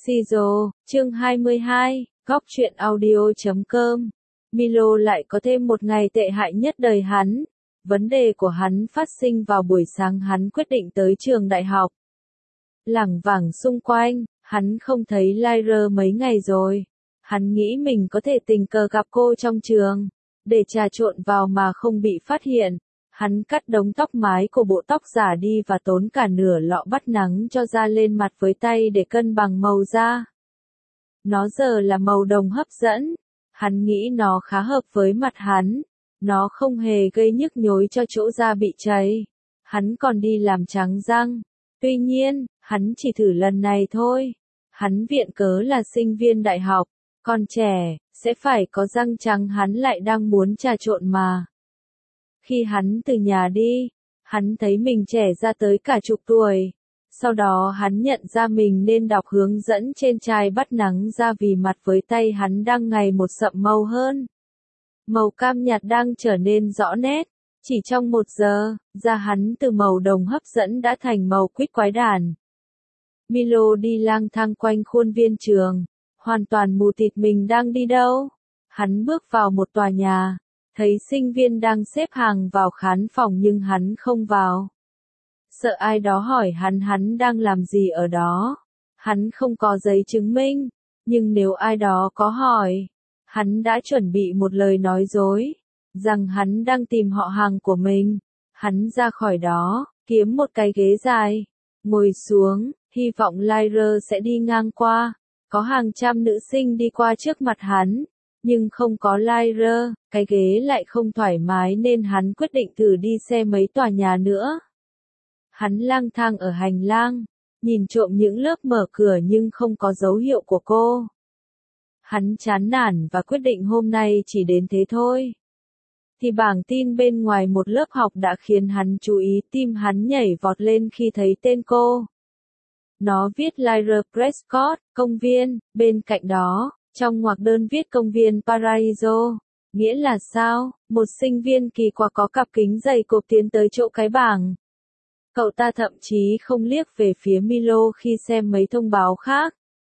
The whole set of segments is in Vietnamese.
Shizo, chương 22, góc truyện audio.com. Milo lại có thêm một ngày tệ hại nhất đời hắn. Vấn đề của hắn phát sinh vào buổi sáng hắn quyết định tới trường đại học. Lảng vảng xung quanh, hắn không thấy Lyra mấy ngày rồi. Hắn nghĩ mình có thể tình cờ gặp cô trong trường, để trà trộn vào mà không bị phát hiện. Hắn cắt đống tóc mái của bộ tóc giả đi và tốn cả nửa lọ bắt nắng cho da lên mặt với tay để cân bằng màu da. Nó giờ là màu đồng hấp dẫn. Hắn nghĩ nó khá hợp với mặt hắn. Nó không hề gây nhức nhối cho chỗ da bị cháy. Hắn còn đi làm trắng răng. Tuy nhiên, hắn chỉ thử lần này thôi. Hắn viện cớ là sinh viên đại học, còn trẻ, sẽ phải có răng trắng, hắn lại đang muốn trà trộn mà. Khi hắn từ nhà đi, hắn thấy mình trẻ ra tới cả chục tuổi. Sau đó hắn nhận ra mình nên đọc hướng dẫn trên chai bắt nắng da vì mặt với tay hắn đang ngày một sậm màu hơn. Màu cam nhạt đang trở nên rõ nét. Chỉ trong 1 giờ, da hắn từ màu đồng hấp dẫn đã thành màu quýt quái đản. Milo đi lang thang quanh khuôn viên trường, hoàn toàn mù tịt mình đang đi đâu. Hắn bước vào một tòa nhà, thấy sinh viên đang xếp hàng vào khán phòng nhưng hắn không vào. Sợ ai đó hỏi hắn đang làm gì ở đó. Hắn không có giấy chứng minh, nhưng nếu ai đó có hỏi, hắn đã chuẩn bị một lời nói dối, rằng hắn đang tìm họ hàng của mình. Hắn ra khỏi đó, kiếm một cái ghế dài, ngồi xuống, hy vọng Lyra sẽ đi ngang qua. Có hàng trăm nữ sinh đi qua trước mặt hắn, nhưng không có Lyra, cái ghế lại không thoải mái nên hắn quyết định thử đi xe mấy tòa nhà nữa. Hắn lang thang ở hành lang, nhìn trộm những lớp mở cửa nhưng không có dấu hiệu của cô. Hắn chán nản và quyết định hôm nay chỉ đến thế thôi. Thì bảng tin bên ngoài một lớp học đã khiến hắn chú ý, tim hắn nhảy vọt lên khi thấy tên cô. Nó viết Lyra Prescott, công viên, bên cạnh đó, trong ngoặc đơn viết công viên Paraiso. Nghĩa là sao? Một sinh viên kỳ quặc có cặp kính dày cộp tiến tới chỗ cái bảng. Cậu ta thậm chí không liếc về phía Milo khi xem mấy thông báo khác.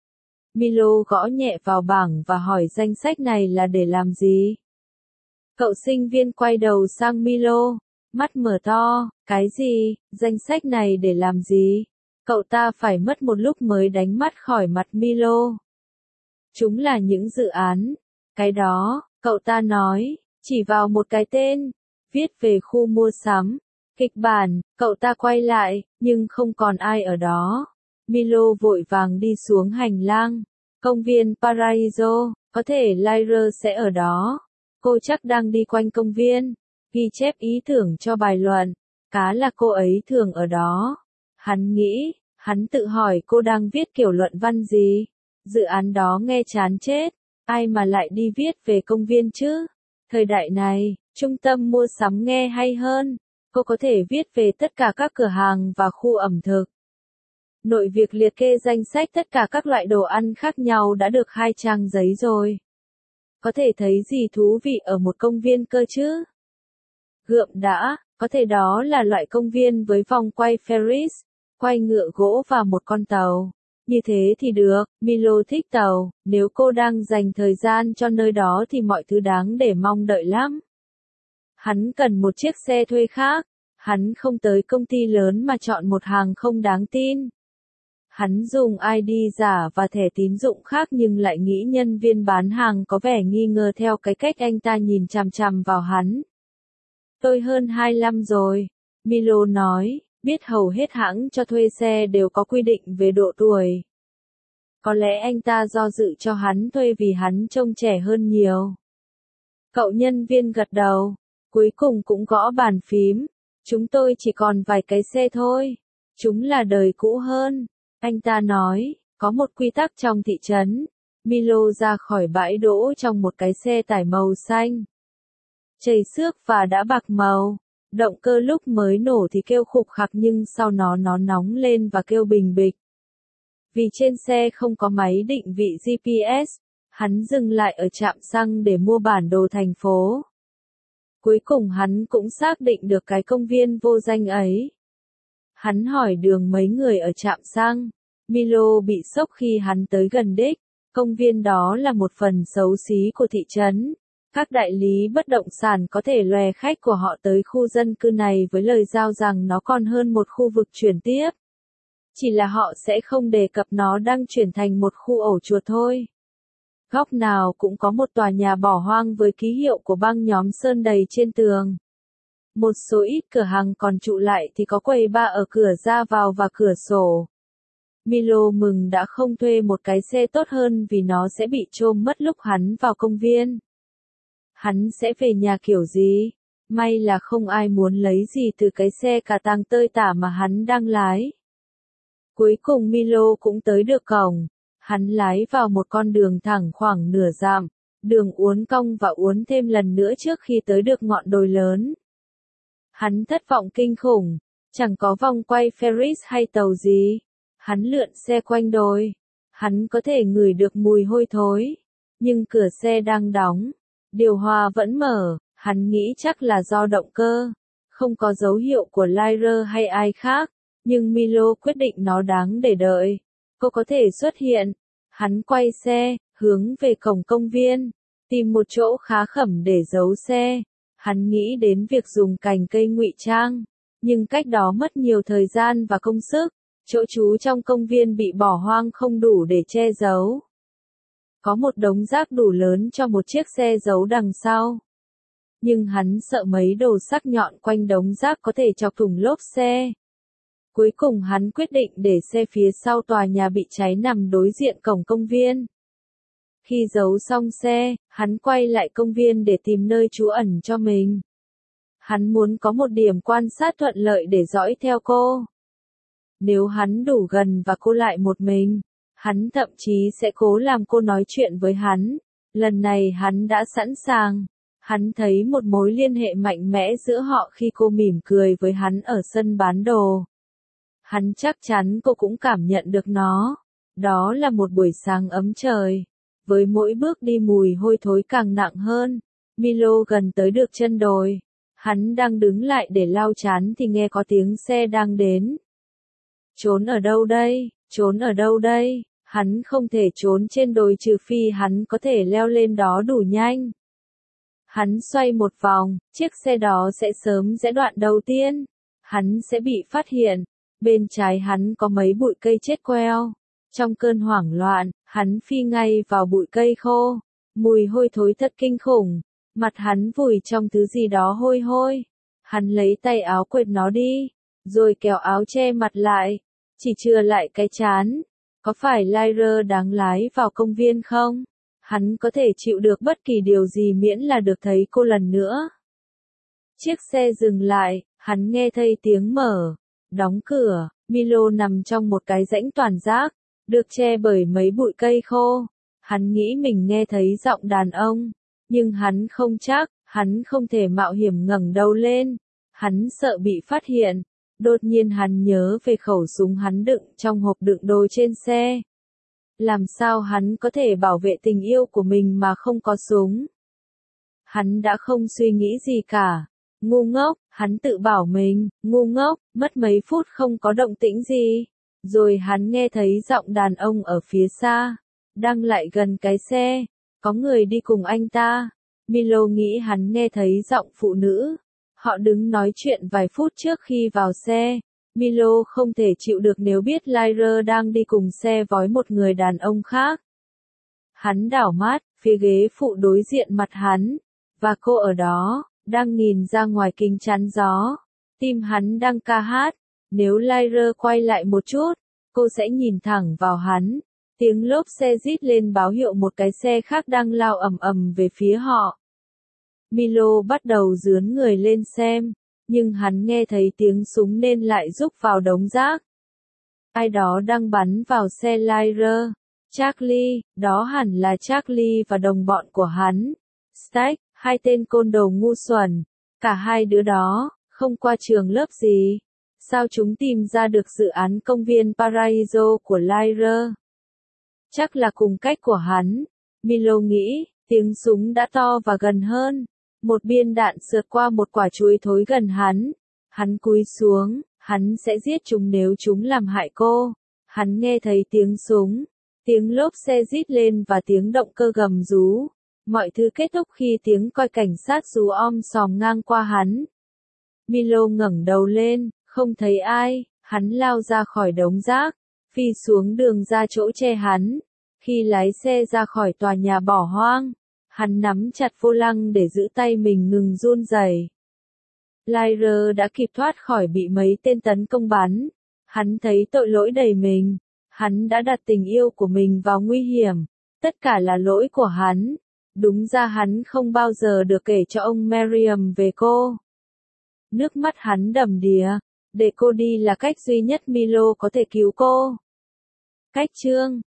Milo gõ nhẹ vào bảng và hỏi danh sách này là để làm gì? Cậu sinh viên quay đầu sang Milo, mắt mở to, cái gì, danh sách này để làm gì? Cậu ta phải mất một lúc mới đánh mắt khỏi mặt Milo. Chúng là những dự án. Cái đó, cậu ta nói, chỉ vào một cái tên, viết về khu mua sắm. Kịch bản, cậu ta quay lại, nhưng không còn ai ở đó. Milo vội vàng đi xuống hành lang. Công viên Paraiso, có thể Lyra sẽ ở đó. Cô chắc đang đi quanh công viên, ghi chép ý tưởng cho bài luận. Cá là cô ấy thường ở đó. Hắn nghĩ, hắn tự hỏi cô đang viết kiểu luận văn gì. Dự án đó nghe chán chết, ai mà lại đi viết về công viên chứ? Thời đại này, trung tâm mua sắm nghe hay hơn. Cô có thể viết về tất cả các cửa hàng và khu ẩm thực. Nội việc liệt kê danh sách tất cả các loại đồ ăn khác nhau đã được 2 trang giấy rồi. Có thể thấy gì thú vị ở một công viên cơ chứ? Gượm đã, có thể đó là loại công viên với vòng quay Ferris, quay ngựa gỗ và một con tàu. Như thế thì được, Milo thích tàu, nếu cô đang dành thời gian cho nơi đó thì mọi thứ đáng để mong đợi lắm. Hắn cần một chiếc xe thuê khác, hắn không tới công ty lớn mà chọn một hàng không đáng tin. Hắn dùng ID giả và thẻ tín dụng khác nhưng lại nghĩ nhân viên bán hàng có vẻ nghi ngờ theo cái cách anh ta nhìn chằm chằm vào hắn. Tôi hơn 25 rồi, Milo nói, biết hầu hết hãng cho thuê xe đều có quy định về độ tuổi. Có lẽ anh ta do dự cho hắn thuê vì hắn trông trẻ hơn nhiều. Cậu nhân viên gật đầu, cuối cùng cũng gõ bàn phím. Chúng tôi chỉ còn vài cái xe thôi. Chúng là đời cũ hơn. Anh ta nói, có một quy tắc trong thị trấn. Milo ra khỏi bãi đỗ trong một cái xe tải màu xanh. Chảy xước và đã bạc màu. Động cơ lúc mới nổ thì kêu khục khặc nhưng sau nó nóng lên và kêu bình bịch. Vì trên xe không có máy định vị GPS, hắn dừng lại ở trạm xăng để mua bản đồ thành phố. Cuối cùng hắn cũng xác định được cái công viên vô danh ấy. Hắn hỏi đường mấy người ở trạm xăng. Milo bị sốc khi hắn tới gần đích. Công viên đó là một phần xấu xí của thị trấn. Các đại lý bất động sản có thể lòe khách của họ tới khu dân cư này với lời giao rằng nó còn hơn một khu vực chuyển tiếp. Chỉ là họ sẽ không đề cập nó đang chuyển thành một khu ổ chuột thôi. Góc nào cũng có một tòa nhà bỏ hoang với ký hiệu của băng nhóm sơn đầy trên tường. Một số ít cửa hàng còn trụ lại thì có quầy bar ở cửa ra vào và cửa sổ. Milo mừng đã không thuê một cái xe tốt hơn vì nó sẽ bị trôm mất lúc hắn vào công viên. Hắn sẽ về nhà kiểu gì? May là không ai muốn lấy gì từ cái xe cà tàng tơi tả mà hắn đang lái. Cuối cùng Milo cũng tới được cổng. Hắn lái vào một con đường thẳng khoảng nửa dặm, đường uốn cong và uốn thêm lần nữa trước khi tới được ngọn đồi lớn. Hắn thất vọng kinh khủng, chẳng có vòng quay Ferris hay tàu gì. Hắn lượn xe quanh đồi. Hắn có thể ngửi được mùi hôi thối, nhưng cửa xe đang đóng. Điều hòa vẫn mở, hắn nghĩ chắc là do động cơ. Không có dấu hiệu của Lyra hay ai khác, nhưng Milo quyết định nó đáng để đợi. Cô có thể xuất hiện. Hắn quay xe, hướng về cổng công viên, tìm một chỗ khá khẩm để giấu xe. Hắn nghĩ đến việc dùng cành cây ngụy trang, nhưng cách đó mất nhiều thời gian và công sức. Chỗ trú trong công viên bị bỏ hoang không đủ để che giấu. Có một đống rác đủ lớn cho một chiếc xe giấu đằng sau. Nhưng hắn sợ mấy đồ sắc nhọn quanh đống rác có thể chọc thủng lốp xe. Cuối cùng hắn quyết định để xe phía sau tòa nhà bị cháy nằm đối diện cổng công viên. Khi giấu xong xe, hắn quay lại công viên để tìm nơi trú ẩn cho mình. Hắn muốn có một điểm quan sát thuận lợi để dõi theo cô. Nếu hắn đủ gần và cô lại một mình, hắn thậm chí sẽ cố làm cô nói chuyện với hắn. Lần này hắn đã sẵn sàng. Hắn thấy một mối liên hệ mạnh mẽ giữa họ khi cô mỉm cười với hắn ở sân bán đồ. Hắn chắc chắn cô cũng cảm nhận được nó. Đó là một buổi sáng ấm trời. Với mỗi bước đi mùi hôi thối càng nặng hơn. Milo gần tới được chân đồi. Hắn đang đứng lại để lau chán thì nghe có tiếng xe đang đến. Trốn ở đâu đây? Trốn ở đâu đây? Hắn không thể trốn trên đồi trừ phi hắn có thể leo lên đó đủ nhanh. Hắn xoay một vòng, chiếc xe đó sẽ sớm rẽ đoạn đầu tiên. Hắn sẽ bị phát hiện. Bên trái hắn có mấy bụi cây chết queo. Trong cơn hoảng loạn, hắn phi ngay vào bụi cây khô. Mùi hôi thối thật kinh khủng. Mặt hắn vùi trong thứ gì đó hôi hôi. Hắn lấy tay áo quệt nó đi, rồi kéo áo che mặt lại. Chỉ chừa lại cái trán. Có phải Lyra đáng lái vào công viên không? Hắn có thể chịu được bất kỳ điều gì miễn là được thấy cô lần nữa. Chiếc xe dừng lại, hắn nghe thấy tiếng mở, đóng cửa. Milo nằm trong một cái rãnh toàn rác, được che bởi mấy bụi cây khô. Hắn nghĩ mình nghe thấy giọng đàn ông, nhưng hắn không chắc, hắn không thể mạo hiểm ngẩng đầu lên. Hắn sợ bị phát hiện. Đột nhiên hắn nhớ về khẩu súng hắn đựng trong hộp đựng đồ trên xe. Làm sao hắn có thể bảo vệ tình yêu của mình mà không có súng? Hắn đã không suy nghĩ gì cả. Ngu ngốc, hắn tự bảo mình, ngu ngốc, mất mấy phút không có động tĩnh gì. Rồi hắn nghe thấy giọng đàn ông ở phía xa, đang lại gần cái xe. Có người đi cùng anh ta. Milo nghĩ hắn nghe thấy giọng phụ nữ. Họ đứng nói chuyện vài phút trước khi vào xe. Milo không thể chịu được nếu biết Lyra đang đi cùng xe với một người đàn ông khác. Hắn đảo mắt, phía ghế phụ đối diện mặt hắn. Và cô ở đó, đang nhìn ra ngoài kính chắn gió. Tim hắn đang ca hát. Nếu Lyra quay lại một chút, cô sẽ nhìn thẳng vào hắn. Tiếng lốp xe rít lên báo hiệu một cái xe khác đang lao ầm ầm về phía họ. Milo bắt đầu dướn người lên xem, nhưng hắn nghe thấy tiếng súng nên lại rúc vào đống rác. Ai đó đang bắn vào xe Lyra. Charlie, đó hẳn là Charlie và đồng bọn của hắn. Stack, hai tên côn đồ ngu xuẩn. Cả hai đứa đó, không qua trường lớp gì. Sao chúng tìm ra được dự án công viên Paraiso của Lyra? Chắc là cùng cách của hắn. Milo nghĩ, tiếng súng đã to và gần hơn. Một viên đạn sượt qua một quả chuối thối gần hắn. Hắn cúi xuống, hắn sẽ giết chúng nếu chúng làm hại cô. Hắn nghe thấy tiếng súng, tiếng lốp xe rít lên và tiếng động cơ gầm rú. Mọi thứ kết thúc khi tiếng còi cảnh sát rú sòm ngang qua hắn. Milo ngẩng đầu lên, không thấy ai, hắn lao ra khỏi đống rác, phi xuống đường ra chỗ che hắn. Khi lái xe ra khỏi tòa nhà bỏ hoang, hắn nắm chặt vô lăng để giữ tay mình ngừng run rẩy. Lyra đã kịp thoát khỏi bị mấy tên tấn công bắn. Hắn thấy tội lỗi đầy mình. Hắn đã đặt tình yêu của mình vào nguy hiểm. Tất cả là lỗi của hắn. Đúng ra hắn không bao giờ được kể cho ông Merriam về cô. Nước mắt hắn đầm đìa. Để cô đi là cách duy nhất Milo có thể cứu cô. Cách chương